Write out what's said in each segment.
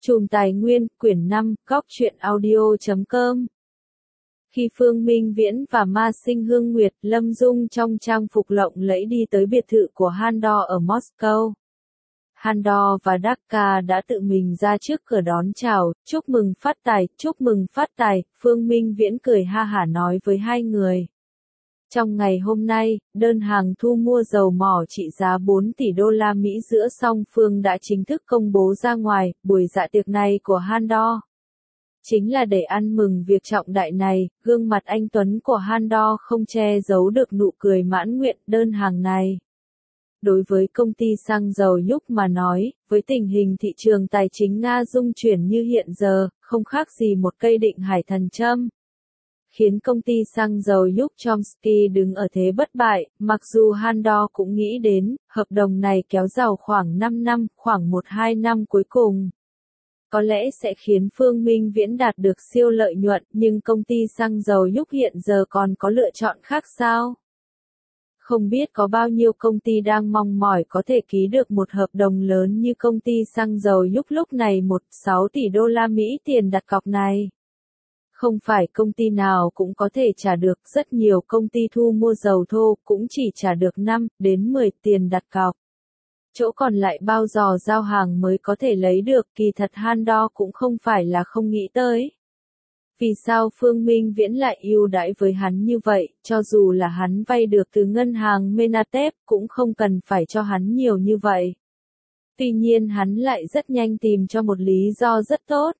Chùm Tài Nguyên, quyển 5, góc truyện audio.com. Khi Phương Minh Viễn và Ma Sinh Hương Nguyệt, Lâm Dung trong trang phục lộng lẫy đi tới biệt thự của Handor ở Moscow, Handor và Dakka đã tự mình ra trước cửa đón chào, chúc mừng phát tài, Phương Minh Viễn cười ha hả nói với hai người. Trong ngày hôm nay, đơn hàng thu mua dầu mỏ trị giá 4 tỷ đô la Mỹ giữa song phương đã chính thức công bố ra ngoài. Buổi dạ tiệc này của Handor chính là để ăn mừng việc trọng đại này. Gương mặt anh tuấn của Handor không che giấu được nụ cười mãn nguyện. Đơn hàng này, đối với công ty xăng dầu Yuk mà nói, với tình hình thị trường tài chính Nga rung chuyển như hiện giờ, không khác gì một cây định hải thần châm, khiến công ty xăng dầu Yuk Chomsky đứng ở thế bất bại. Mặc dù Handor cũng nghĩ đến, hợp đồng này kéo dài khoảng 5 năm, khoảng 1-2 năm cuối cùng có lẽ sẽ khiến Phương Minh Viễn đạt được siêu lợi nhuận, nhưng công ty xăng dầu Yuk hiện giờ còn có lựa chọn khác sao? Không biết có bao nhiêu công ty đang mong mỏi có thể ký được một hợp đồng lớn như công ty xăng dầu Yuk lúc này. 1,6 tỷ đô la Mỹ tiền đặt cọc này không phải công ty nào cũng có thể trả được. Rất nhiều công ty thu mua dầu thô cũng chỉ trả được 5 đến 10 tiền đặt cọc. Chỗ còn lại bao giờ giao hàng mới có thể lấy được. Kỳ thật Handor cũng không phải là không nghĩ tới. Vì sao Phương Minh Viễn lại ưu đãi với hắn như vậy, cho dù là hắn vay được từ ngân hàng Menatep cũng không cần phải cho hắn nhiều như vậy. Tuy nhiên hắn lại rất nhanh tìm cho một lý do rất tốt.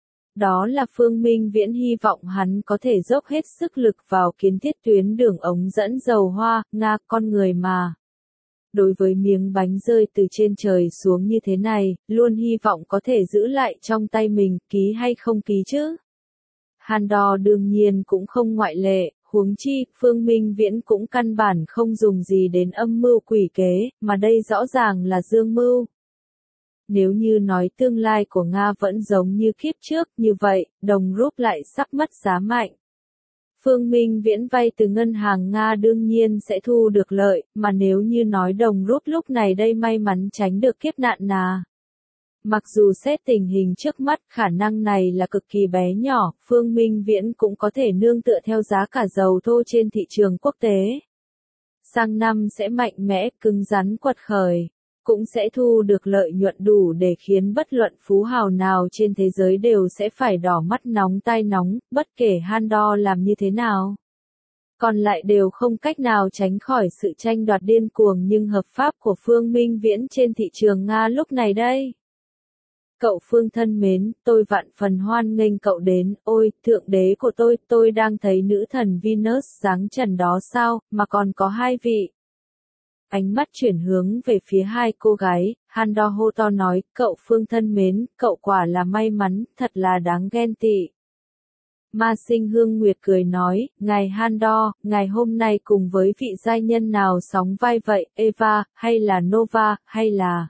Đó là Phương Minh Viễn hy vọng hắn có thể dốc hết sức lực vào kiến thiết tuyến đường ống dẫn dầu Hoa, Nga. Con người mà, đối với miếng bánh rơi từ trên trời xuống như thế này, luôn hy vọng có thể giữ lại trong tay mình, ký hay không ký chứ. Handor đương nhiên cũng không ngoại lệ, huống chi, Phương Minh Viễn cũng căn bản không dùng gì đến âm mưu quỷ kế, mà đây rõ ràng là dương mưu. Nếu như nói tương lai của Nga vẫn giống như kiếp trước, như vậy, đồng rúp lại sắp mất giá mạnh. Phương Minh Viễn vay từ ngân hàng Nga đương nhiên sẽ thu được lợi, mà nếu như nói đồng rúp lúc này đây may mắn tránh được kiếp nạn nà. Mặc dù xét tình hình trước mắt khả năng này là cực kỳ bé nhỏ, Phương Minh Viễn cũng có thể nương tựa theo giá cả dầu thô trên thị trường quốc tế. Sang năm sẽ mạnh mẽ, cứng rắn quật khởi, cũng sẽ thu được lợi nhuận đủ để khiến bất luận phú hào nào trên thế giới đều sẽ phải đỏ mắt nóng tai nóng, bất kể Handor làm như thế nào. Còn lại đều không cách nào tránh khỏi sự tranh đoạt điên cuồng nhưng hợp pháp của Phương Minh Viễn trên thị trường Nga lúc này đây. Cậu Phương thân mến, tôi vạn phần hoan nghênh cậu đến. Ôi, thượng đế của tôi đang thấy nữ thần Venus giáng trần đó sao, mà còn có hai vị. Ánh mắt chuyển hướng về phía hai cô gái, Handor hô to nói, cậu Phương thân mến, cậu quả là may mắn, thật là đáng ghen tị. Ma Sinh Hương Nguyệt cười nói, ngài Handor, ngài hôm nay cùng với vị giai nhân nào sóng vai vậy, Eva, hay là Nova, hay là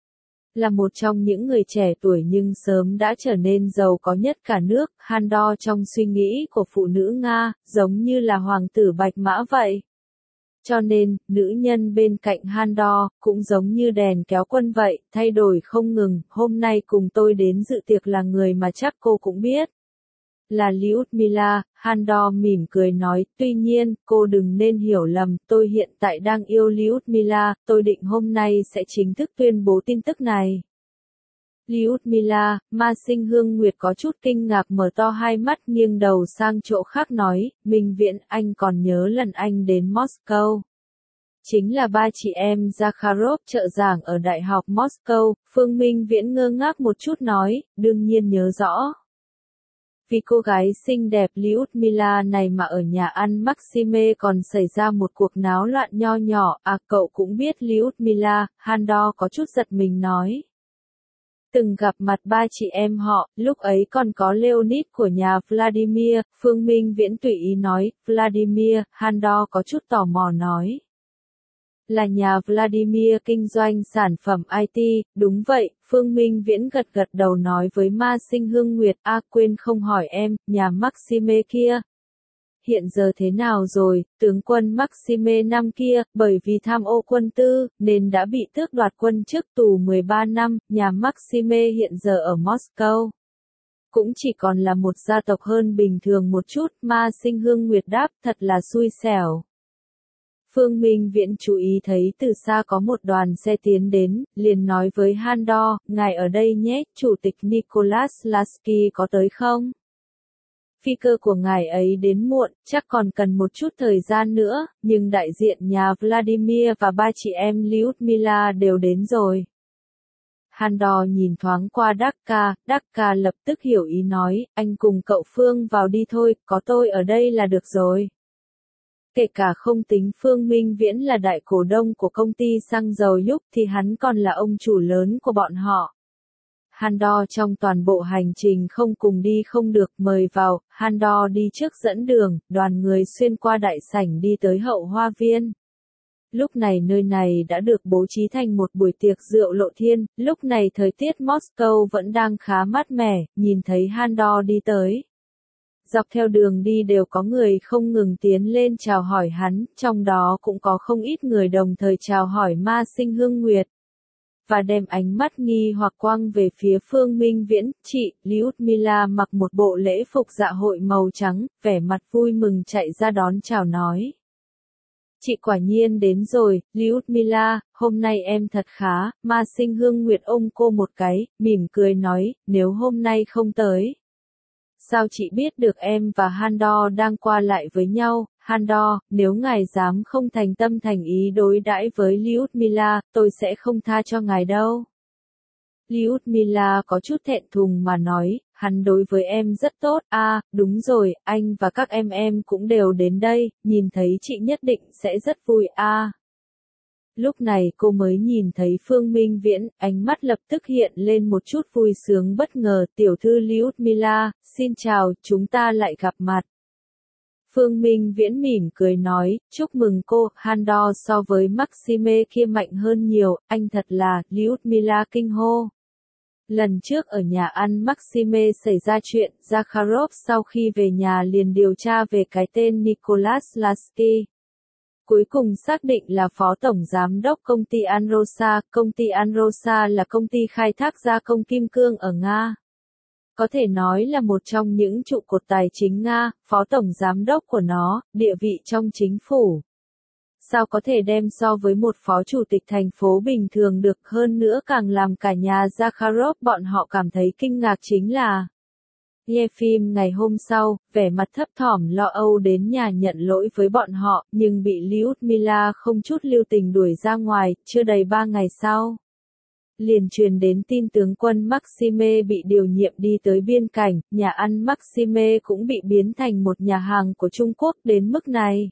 một trong những người trẻ tuổi nhưng sớm đã trở nên giàu có nhất cả nước. Handor trong suy nghĩ của phụ nữ Nga, giống như là hoàng tử Bạch Mã vậy. Cho nên, nữ nhân bên cạnh Handor, cũng giống như đèn kéo quân vậy, thay đổi không ngừng. Hôm nay cùng tôi đến dự tiệc là người mà chắc cô cũng biết. Là Lyudmila. Handor mỉm cười nói, tuy nhiên, cô đừng nên hiểu lầm, tôi hiện tại đang yêu Lyudmila, tôi định hôm nay sẽ chính thức tuyên bố tin tức này. Lyudmila. Ma Sinh Hương Nguyệt có chút kinh ngạc mở to hai mắt nghiêng đầu sang chỗ khác nói, Minh Viễn, anh còn nhớ lần anh đến Moscow. Chính là ba chị em Zakharov trợ giảng ở Đại học Moscow. Phương Minh Viễn ngơ ngác một chút nói, đương nhiên nhớ rõ. Vì cô gái xinh đẹp Lyudmila này mà ở nhà ăn Maxime còn xảy ra một cuộc náo loạn nho nhỏ. À, cậu cũng biết Lyudmila. Handor có chút giật mình nói. Từng gặp mặt ba chị em họ, lúc ấy còn có Leonid của nhà Vladimir. Phương Minh Viễn tùy ý nói, Vladimir. Handor có chút tò mò nói. Là nhà Vladimir kinh doanh sản phẩm IT, đúng vậy. Phương Minh Viễn gật gật đầu nói với Ma Sinh Hương Nguyệt, quên không hỏi em, nhà Maxime kia. hiện giờ thế nào rồi, tướng quân Maxime năm kia, bởi vì tham ô quân tư, nên đã bị tước đoạt quân chức tù 13 năm, nhà Maxime hiện giờ ở Moscow. Cũng chỉ còn là một gia tộc hơn bình thường một chút, Ma Sinh Hương Nguyệt đáp, thật là xui xẻo. Phương Minh Viễn chú ý thấy từ xa có một đoàn xe tiến đến, liền nói với Handor, ngài ở đây nhé, chủ tịch Nicholas Lasky có tới không? Phi cơ của ngài ấy đến muộn, chắc còn cần một chút thời gian nữa, nhưng đại diện nhà Vladimir và ba chị em Lyudmila đều đến rồi. Handor nhìn thoáng qua Dakka lập tức hiểu ý nói, anh cùng cậu Phương vào đi thôi, có tôi ở đây là được rồi. Kể cả không tính Phương Minh Viễn là đại cổ đông của công ty xăng dầu Yúc thì hắn còn là ông chủ lớn của bọn họ. Handor trong toàn bộ hành trình không cùng đi không được mời vào, Handor đi trước dẫn đường, đoàn người xuyên qua đại sảnh đi tới hậu hoa viên. Lúc này nơi này đã được bố trí thành một buổi tiệc rượu lộ thiên, lúc này thời tiết Moscow vẫn đang khá mát mẻ, nhìn thấy Handor đi tới. Dọc theo đường đi đều có người không ngừng tiến lên chào hỏi hắn, trong đó cũng có không ít người đồng thời chào hỏi Ma Sinh Hương Nguyệt. Và đem ánh mắt nghi hoặc quang về phía Phương Minh Viễn, chị, Lyudmila mặc một bộ lễ phục dạ hội màu trắng, vẻ mặt vui mừng chạy ra đón chào nói. Chị quả nhiên đến rồi, Lyudmila, hôm nay em thật khá, Ma Sinh Hương Nguyệt ôm cô một cái, mỉm cười nói, nếu hôm nay không tới. Sao chị biết được em và Handor đang qua lại với nhau, Handor, nếu ngài dám không thành tâm thành ý đối đãi với Lyudmila, tôi sẽ không tha cho ngài đâu. Lyudmila có chút thẹn thùng mà nói, hắn đối với em rất tốt, đúng rồi, anh và các em cũng đều đến đây, nhìn thấy chị nhất định sẽ rất vui, Lúc này cô mới nhìn thấy Phương Minh Viễn, ánh mắt lập tức hiện lên một chút vui sướng bất ngờ, tiểu thư Lyudmila, xin chào, chúng ta lại gặp mặt. Phương Minh Viễn mỉm cười nói, chúc mừng cô, Handor so với Maxime kia mạnh hơn nhiều, anh thật là, Lyudmila kinh hô. Lần trước ở nhà ăn Maxime xảy ra chuyện, Zakharov sau khi về nhà liền điều tra về cái tên Nicholas Lasky. Cuối cùng xác định là phó tổng giám đốc công ty Anrosa là công ty khai thác gia công kim cương ở Nga. Có thể nói là một trong những trụ cột tài chính Nga, phó tổng giám đốc của nó, địa vị trong chính phủ. Sao có thể đem so với một phó chủ tịch thành phố bình thường được, hơn nữa càng làm cả nhà Zakharov bọn họ cảm thấy kinh ngạc chính là Yefim ngày hôm sau, vẻ mặt thấp thỏm lo âu đến nhà nhận lỗi với bọn họ, nhưng bị Lyudmila không chút lưu tình đuổi ra ngoài, chưa đầy 3 ngày sau. Liền truyền đến tin tướng quân Maxime bị điều nhiệm đi tới biên cảnh, nhà ăn Maxime cũng bị biến thành một nhà hàng của Trung Quốc đến mức này.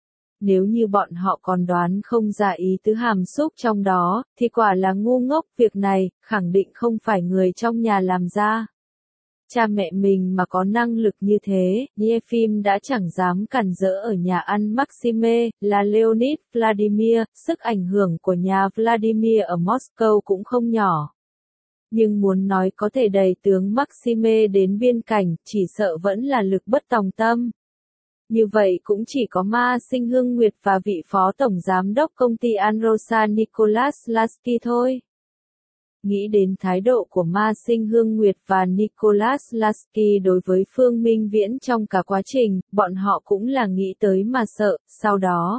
Nếu như bọn họ còn đoán không ra ý tứ hàm xúc trong đó, thì quả là ngu ngốc, việc này, khẳng định không phải người trong nhà làm ra. Cha mẹ mình mà có năng lực như thế, Yefim đã chẳng dám cản rỡ ở nhà ăn Maxime, là Leonid Vladimir, sức ảnh hưởng của nhà Vladimir ở Moscow cũng không nhỏ. Nhưng muốn nói có thể đẩy tướng Maxime đến biên cảnh, chỉ sợ vẫn là lực bất tòng tâm. Như vậy cũng chỉ có Ma Sinh Hương Nguyệt và vị phó tổng giám đốc công ty Anrosa Nicholas Lasky thôi. Nghĩ đến thái độ của Ma Sinh Hương Nguyệt và Nicholas Lasky đối với Phương Minh Viễn trong cả quá trình, bọn họ cũng là nghĩ tới mà sợ, sau đó.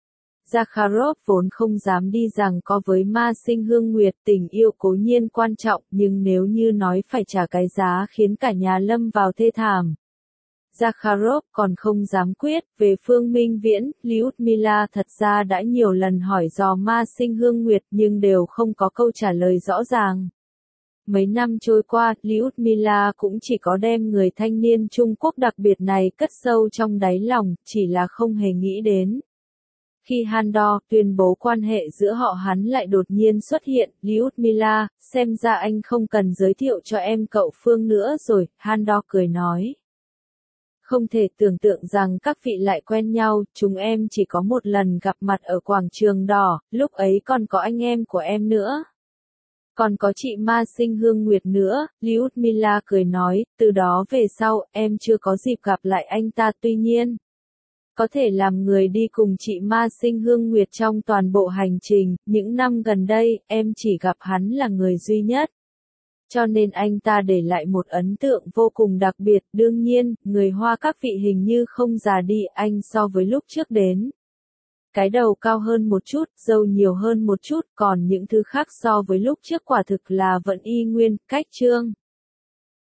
Zakharov vốn không dám đi rằng có với Ma Sinh Hương Nguyệt, tình yêu cố nhiên quan trọng, nhưng nếu như nói phải trả cái giá khiến cả nhà lâm vào thê thảm. Zakharov còn không dám quyết, về Phương Minh Viễn, Lyudmila thật ra đã nhiều lần hỏi dò Ma Sinh Hương Nguyệt nhưng đều không có câu trả lời rõ ràng. Mấy năm trôi qua, Lyudmila cũng chỉ có đem người thanh niên Trung Quốc đặc biệt này cất sâu trong đáy lòng, chỉ là không hề nghĩ đến. Khi Handor tuyên bố quan hệ giữa họ hắn lại đột nhiên xuất hiện, Lyudmila, xem ra anh không cần giới thiệu cho em cậu Phương nữa rồi, Handor cười nói. Không thể tưởng tượng rằng các vị lại quen nhau, chúng em chỉ có một lần gặp mặt ở quảng trường đỏ, lúc ấy còn có anh em của em nữa. Còn có chị Ma Sinh Hương Nguyệt nữa, Lyudmila cười nói, từ đó về sau, em chưa có dịp gặp lại anh ta tuy nhiên. Có thể làm người đi cùng chị Ma Sinh Hương Nguyệt trong toàn bộ hành trình, những năm gần đây, em chỉ gặp hắn là người duy nhất. Cho nên anh ta để lại một ấn tượng vô cùng đặc biệt, đương nhiên, người Hoa các vị hình như không già đi anh so với lúc trước đến. Cái đầu cao hơn một chút, râu nhiều hơn một chút, còn những thứ khác so với lúc trước quả thực là vẫn y nguyên, cách trương.